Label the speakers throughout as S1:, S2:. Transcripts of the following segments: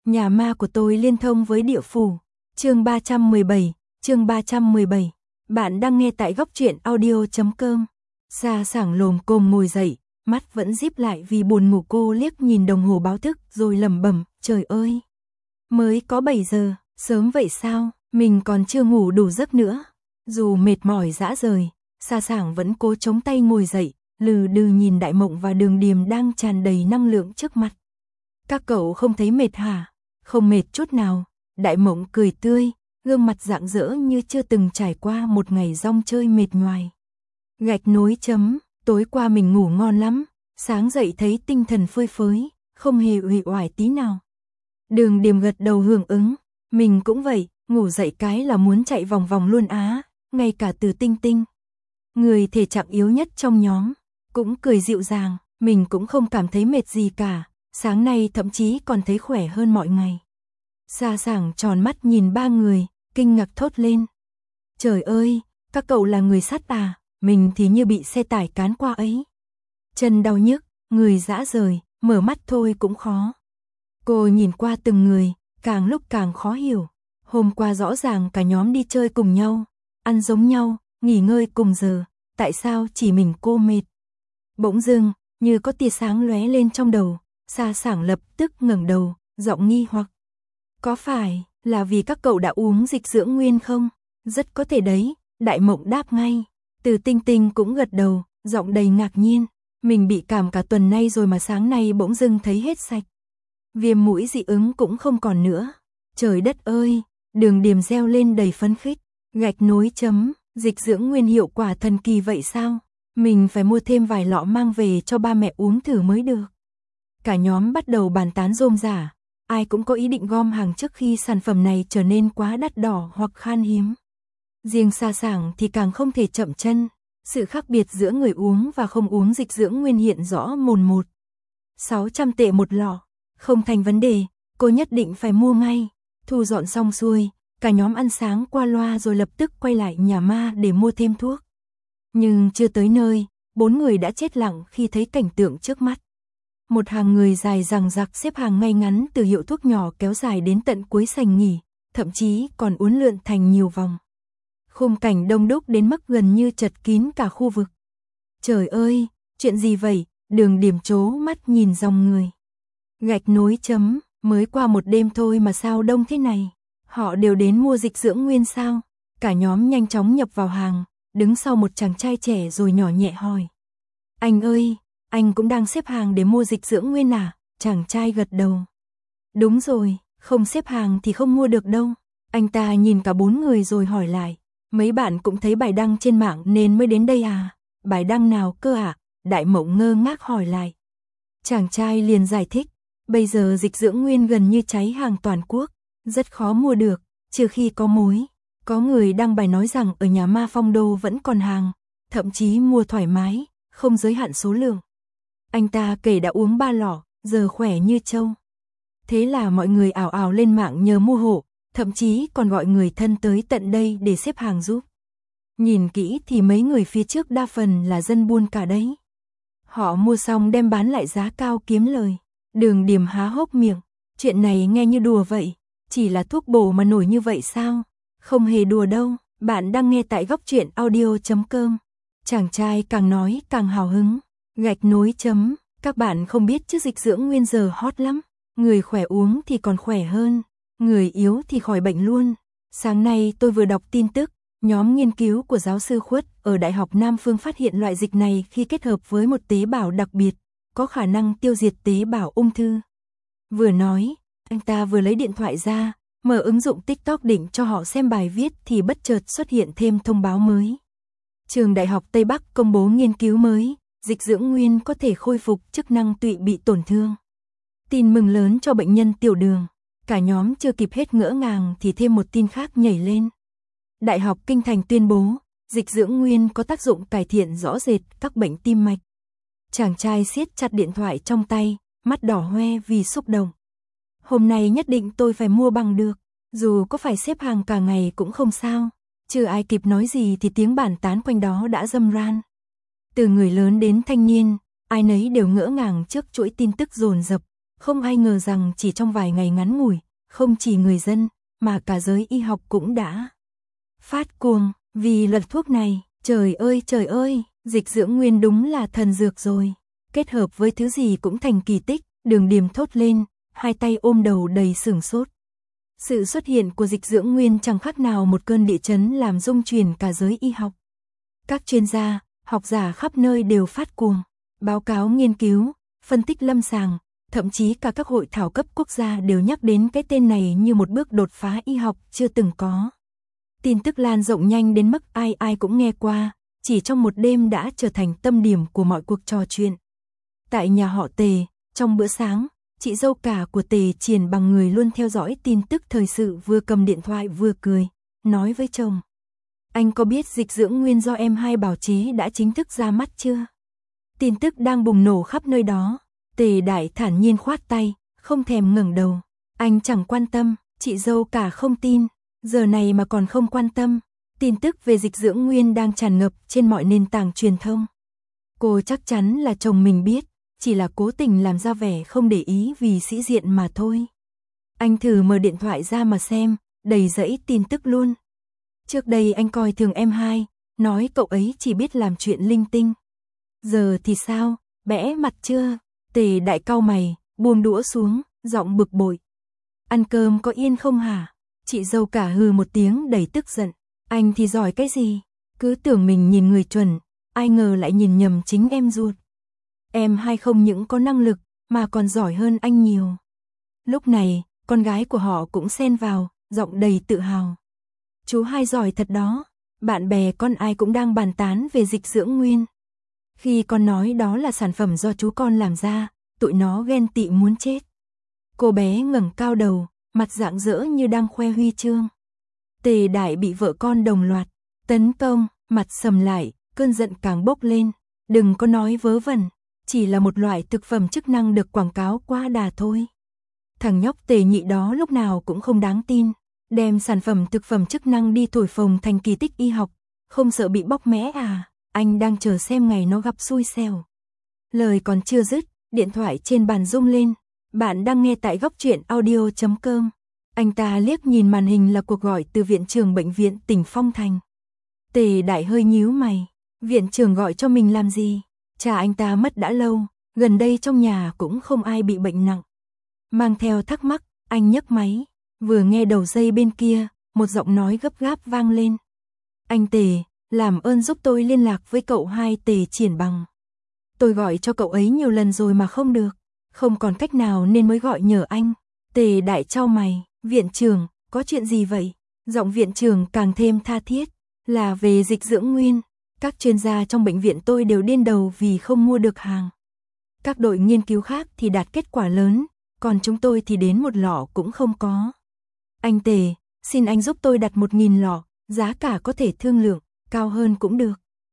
S1: Nhà ma của tôi liên thông với địa phủ. Chương 317. Bạn đang nghe tại góc truyện audio.com. Sa Sảng lồm cồm ngồi dậy, mắt vẫn díp lại vì buồn ngủ. Cô liếc nhìn đồng hồ báo thức rồi lẩm bẩm, trời ơi, mới có 7 giờ, sớm vậy sao, mình còn chưa ngủ đủ giấc nữa. Dù mệt mỏi rã rời, Sa Sảng vẫn cố chống tay ngồi dậy, lừ đừ nhìn Đại Mộng và Đường Điềm đang tràn đầy năng lượng trước mặt. Các cậu không thấy mệt hả? Không mệt chút nào. Đại Mộng cười tươi, gương mặt rạng rỡ như chưa từng trải qua một ngày rong chơi mệt nhoài. Gạch nối chấm, tối qua mình ngủ ngon lắm, sáng dậy thấy tinh thần phơi phới, không hề uể oải tí nào. Đường Điềm gật đầu hưởng ứng, mình cũng vậy, ngủ dậy cái là muốn chạy vòng vòng luôn á, ngay cả Từ Tinh Tinh, người thể trạng yếu nhất trong nhóm, cũng cười dịu dàng, mình cũng không cảm thấy mệt gì cả, sáng nay thậm chí còn thấy khỏe hơn mọi ngày. Sa Sảng tròn mắt nhìn ba người, kinh ngạc thốt lên. Trời ơi, các cậu là người sắt à, mình thì như bị xe tải cán qua ấy. Chân đau nhức, người rã rời, mở mắt thôi cũng khó. Cô nhìn qua từng người, càng lúc càng khó hiểu. Hôm qua rõ ràng cả nhóm đi chơi cùng nhau, ăn giống nhau, nghỉ ngơi cùng giờ, tại sao chỉ mình cô mệt? Bỗng dưng, như có tia sáng lóe lên trong đầu, Sa Sảng lập tức ngẩng đầu, giọng nghi hoặc. Có phải là vì các cậu đã uống dịch dưỡng nguyên không? Rất có thể đấy, Đại Mộng đáp ngay. Từ Tinh Tinh cũng gật đầu, giọng đầy ngạc nhiên. Mình bị cảm cả tuần nay rồi mà sáng nay bỗng dưng thấy hết sạch. Viêm mũi dị ứng cũng không còn nữa. Trời đất ơi, Đường Điềm reo lên đầy phấn khích. Gạch nối chấm, dịch dưỡng nguyên hiệu quả thần kỳ vậy sao? Mình phải mua thêm vài lọ mang về cho ba mẹ uống thử mới được. Cả nhóm bắt đầu bàn tán rôm rả. Ai cũng có ý định gom hàng trước khi sản phẩm này trở nên quá đắt đỏ hoặc khan hiếm. Riêng Sa Sảng thì càng không thể chậm chân. Sự khác biệt giữa người uống và không uống dịch dưỡng nguyên hiện rõ mồn một. 600 tệ một lọ, không thành vấn đề, cô nhất định phải mua ngay. Thu dọn xong xuôi, cả nhóm ăn sáng qua loa rồi lập tức quay lại nhà ma để mua thêm thuốc. Nhưng chưa tới nơi, 4 người đã chết lặng khi thấy cảnh tượng trước mắt. Một hàng người dài dằng dặc xếp hàng ngay ngắn từ hiệu thuốc nhỏ kéo dài đến tận cuối sảnh nghỉ, thậm chí còn uốn lượn thành nhiều vòng. Khung cảnh đông đúc đến mức gần như chật kín cả khu vực. Trời ơi, chuyện gì vậy? Đường Điềm trố mắt nhìn dòng người. Gạch nối chấm, mới qua một đêm thôi mà sao đông thế này? Họ đều đến mua dịch dưỡng nguyên sao? Cả nhóm nhanh chóng nhập vào hàng, đứng sau một chàng trai trẻ rồi nhỏ nhẹ hỏi. Anh ơi, anh cũng đang xếp hàng để mua dịch dưỡng nguyên à? Chàng trai gật đầu. Đúng rồi, không xếp hàng thì không mua được đâu. Anh ta nhìn cả 4 người rồi hỏi lại. Mấy bạn cũng thấy bài đăng trên mạng nên mới đến đây à? Bài đăng nào cơ ạ? Đại Mộng ngơ ngác hỏi lại. Chàng trai liền giải thích. Bây giờ dịch dưỡng nguyên gần như cháy hàng toàn quốc, rất khó mua được, trừ khi có mối. Có người đăng bài nói rằng ở nhà ma Phong Đô vẫn còn hàng, thậm chí mua thoải mái, không giới hạn số lượng. Anh ta kể đã uống 3 lọ, giờ khỏe như trâu. Thế là mọi người ào ào lên mạng nhờ mua hộ, thậm chí còn gọi người thân tới tận đây để xếp hàng giúp. Nhìn kỹ thì mấy người phía trước đa phần là dân buôn cả đấy. Họ mua xong đem bán lại giá cao kiếm lời. Đường Điềm há hốc miệng, chuyện này nghe như đùa vậy, chỉ là thuốc bổ mà nổi như vậy sao? Không hề đùa đâu, bạn đang nghe tại góc truyện audio.com. Chàng trai càng nói càng hào hứng. Gạch nối chấm, các bạn không biết chứ dịch dưỡng nguyên giờ hot lắm. Người khỏe uống thì còn khỏe hơn, người yếu thì khỏi bệnh luôn. Sáng nay tôi vừa đọc tin tức, nhóm nghiên cứu của giáo sư Khuất ở Đại học Nam Phương phát hiện loại dịch này khi kết hợp với một tế bào đặc biệt, có khả năng tiêu diệt tế bào ung thư. Vừa nói, anh ta vừa lấy điện thoại ra, mở ứng dụng TikTok định cho họ xem bài viết thì bất chợt xuất hiện thêm thông báo mới. Trường Đại học Tây Bắc công bố nghiên cứu mới, dịch dưỡng nguyên có thể khôi phục chức năng tụy bị tổn thương. Tin mừng lớn cho bệnh nhân tiểu đường. Cả nhóm chưa kịp hết ngỡ ngàng thì thêm một tin khác nhảy lên. Đại học Kinh Thành tuyên bố, dịch dưỡng nguyên có tác dụng cải thiện rõ rệt các bệnh tim mạch. Chàng trai siết chặt điện thoại trong tay, mắt đỏ hoe vì xúc động. Hôm nay nhất định tôi phải mua bằng được, dù có phải xếp hàng cả ngày cũng không sao. Chưa ai kịp nói gì thì tiếng bàn tán quanh đó đã râm ran. Từ người lớn đến thanh niên, ai nấy đều ngỡ ngàng trước chuỗi tin tức dồn dập. Không ai ngờ rằng chỉ trong vài ngày ngắn ngủi, không chỉ người dân, mà cả giới y học cũng đã phát cuồng vì luật thuốc này. Trời ơi, dịch dưỡng nguyên đúng là thần dược rồi. Kết hợp với thứ gì cũng thành kỳ tích, Đường Điềm thốt lên, hai tay ôm đầu đầy sửng sốt. Sự xuất hiện của dịch dưỡng nguyên chẳng khác nào một cơn địa chấn làm rung chuyển cả giới y học. Các chuyên gia, học giả khắp nơi đều phát cuồng, báo cáo nghiên cứu, phân tích lâm sàng, thậm chí cả các hội thảo cấp quốc gia đều nhắc đến cái tên này như một bước đột phá y học chưa từng có. Tin tức lan rộng nhanh đến mức ai ai cũng nghe qua, chỉ trong một đêm đã trở thành tâm điểm của mọi cuộc trò chuyện. Tại nhà họ Tề, trong bữa sáng, chị dâu cả của Tề Triền Bằng người luôn theo dõi tin tức thời sự vừa cầm điện thoại vừa cười, nói với chồng. Anh có biết dịch dưỡng nguyên do em hai bào chế đã chính thức ra mắt chưa? Tin tức đang bùng nổ khắp nơi đó. Tề Đại thản nhiên khoát tay, không thèm ngẩng đầu. Anh chẳng quan tâm, chị dâu cả không tin. Giờ này mà còn không quan tâm. Tin tức về dịch dưỡng nguyên đang tràn ngập trên mọi nền tảng truyền thông. Cô chắc chắn là chồng mình biết, chỉ là cố tình làm ra vẻ không để ý vì sĩ diện mà thôi. Anh thử mở điện thoại ra mà xem, đầy dãy tin tức luôn. Trước đây anh coi thường em hai, nói cậu ấy chỉ biết làm chuyện linh tinh. Giờ thì sao, bẽ mặt chưa? Tề Đại cau mày, buông đũa xuống, giọng bực bội. Ăn cơm có yên không hả? Chị dâu cả hừ một tiếng đầy tức giận. Anh thì giỏi cái gì? Cứ tưởng mình nhìn người chuẩn, ai ngờ lại nhìn nhầm chính em ruột. Em hai không những có năng lực, mà còn giỏi hơn anh nhiều. Lúc này, con gái của họ cũng xen vào, giọng đầy tự hào. Chú hai giỏi thật đó, bạn bè con ai cũng đang bàn tán về dịch dưỡng nguyên. Khi con nói đó là sản phẩm do chú con làm ra, tụi nó ghen tị muốn chết. Cô bé ngẩng cao đầu, mặt rạng rỡ như đang khoe huy chương. Tề Đại bị vợ con đồng loạt tấn công, mặt sầm lại, cơn giận càng bốc lên. Đừng có nói vớ vẩn, chỉ là một loại thực phẩm chức năng được quảng cáo quá đà thôi. Thằng nhóc Tề Nhị đó lúc nào cũng không đáng tin, đem sản phẩm thực phẩm chức năng đi thổi phồng thành kỳ tích y học, không sợ bị bóc mẽ à? Anh đang chờ xem ngày nó gặp xui xẻo. Lời còn chưa dứt, điện thoại trên bàn rung lên. Bạn đang nghe tại Góc Truyện Audio.com. Anh ta liếc nhìn màn hình là cuộc gọi từ viện trưởng bệnh viện tỉnh Phong Thành. Tề Đại hơi nhíu mày. Viện trưởng gọi cho mình làm gì? Cha anh ta mất đã lâu, gần đây trong nhà cũng không ai bị bệnh nặng. Mang theo thắc mắc, anh nhấc máy. Vừa nghe đầu dây bên kia, một giọng nói gấp gáp vang lên. Anh Tề, làm ơn giúp tôi liên lạc với cậu hai Tề Triển Bằng. Tôi gọi cho cậu ấy nhiều lần rồi mà không được, không còn cách nào nên mới gọi nhờ anh. Tề Đại chau mày, viện trưởng, có chuyện gì vậy? Giọng viện trưởng càng thêm tha thiết, là về dịch dưỡng nguyên. Các chuyên gia trong bệnh viện tôi đều điên đầu vì không mua được hàng. Các đội nghiên cứu khác thì đạt kết quả lớn, còn chúng tôi thì đến một lọ cũng không có. Anh Tề, xin anh giúp tôi đặt 1.000 lọ, giá cả có thể thương lượng, cao hơn cũng được.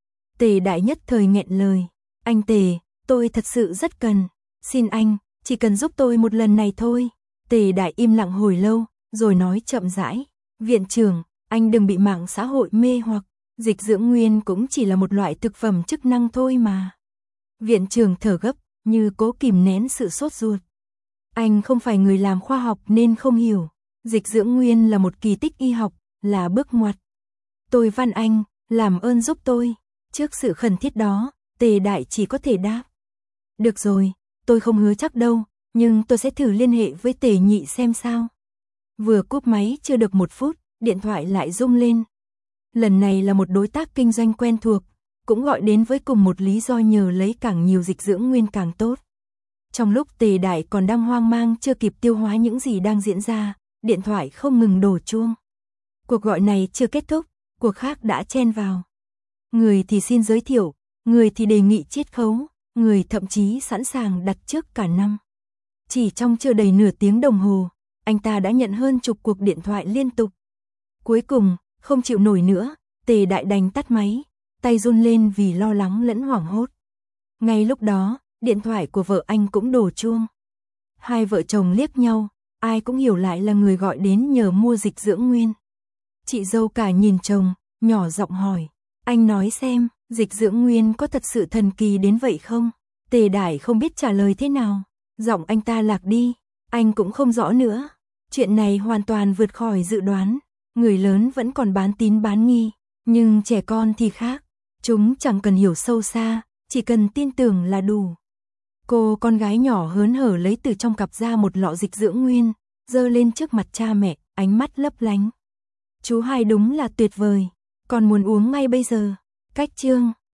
S1: Tề Đại nhất thời nghẹn lời. Anh Tề, tôi thật sự rất cần. Xin anh, chỉ cần giúp tôi một lần này thôi. Tề Đại im lặng hồi lâu, rồi nói chậm rãi. Viện trưởng, anh đừng bị mạng xã hội mê hoặc. Dịch dưỡng nguyên cũng chỉ là một loại thực phẩm chức năng thôi mà. Viện trưởng thở gấp, như cố kìm nén sự sốt ruột. Anh không phải người làm khoa học nên không hiểu. Dịch dưỡng nguyên là một kỳ tích y học, là bước ngoặt. Tôi van anh, làm ơn giúp tôi. Trước sự khẩn thiết đó, Tề Đại chỉ có thể đáp. Được rồi, tôi không hứa chắc đâu, nhưng tôi sẽ thử liên hệ với Tề Nhị xem sao. Vừa cúp máy chưa được 1 phút, điện thoại lại rung lên. Lần này là một đối tác kinh doanh quen thuộc, cũng gọi đến với cùng một lý do nhờ lấy càng nhiều dịch dưỡng nguyên càng tốt. Trong lúc Tề Đại còn đang hoang mang chưa kịp tiêu hóa những gì đang diễn ra, điện thoại không ngừng đổ chuông. Cuộc gọi này chưa kết thúc, cuộc khác đã chen vào. Người thì xin giới thiệu, người thì đề nghị chiết khấu, người thậm chí sẵn sàng đặt trước cả năm. Chỉ trong chưa đầy nửa tiếng đồng hồ, anh ta đã nhận hơn chục cuộc điện thoại liên tục. Cuối cùng, không chịu nổi nữa, Tề Đại đành tắt máy, tay run lên vì lo lắng lẫn hoảng hốt. Ngay lúc đó, điện thoại của vợ anh cũng đổ chuông. Hai vợ chồng liếc nhau, ai cũng hiểu lại là người gọi đến nhờ mua dịch dưỡng nguyên. Chị dâu cả nhìn chồng, nhỏ giọng hỏi, anh nói xem, dịch dưỡng nguyên có thật sự thần kỳ đến vậy không? Tề Đại không biết trả lời thế nào. Giọng anh ta lạc đi, anh cũng không rõ nữa. Chuyện này hoàn toàn vượt khỏi dự đoán. Người lớn vẫn còn bán tín bán nghi, nhưng trẻ con thì khác. Chúng chẳng cần hiểu sâu xa, chỉ cần tin tưởng là đủ. Cô con gái nhỏ hớn hở lấy từ trong cặp ra một lọ dịch dưỡng nguyên, giơ lên trước mặt cha mẹ, ánh mắt lấp lánh. Chú hai đúng là tuyệt vời, con muốn uống ngay bây giờ. Cách chương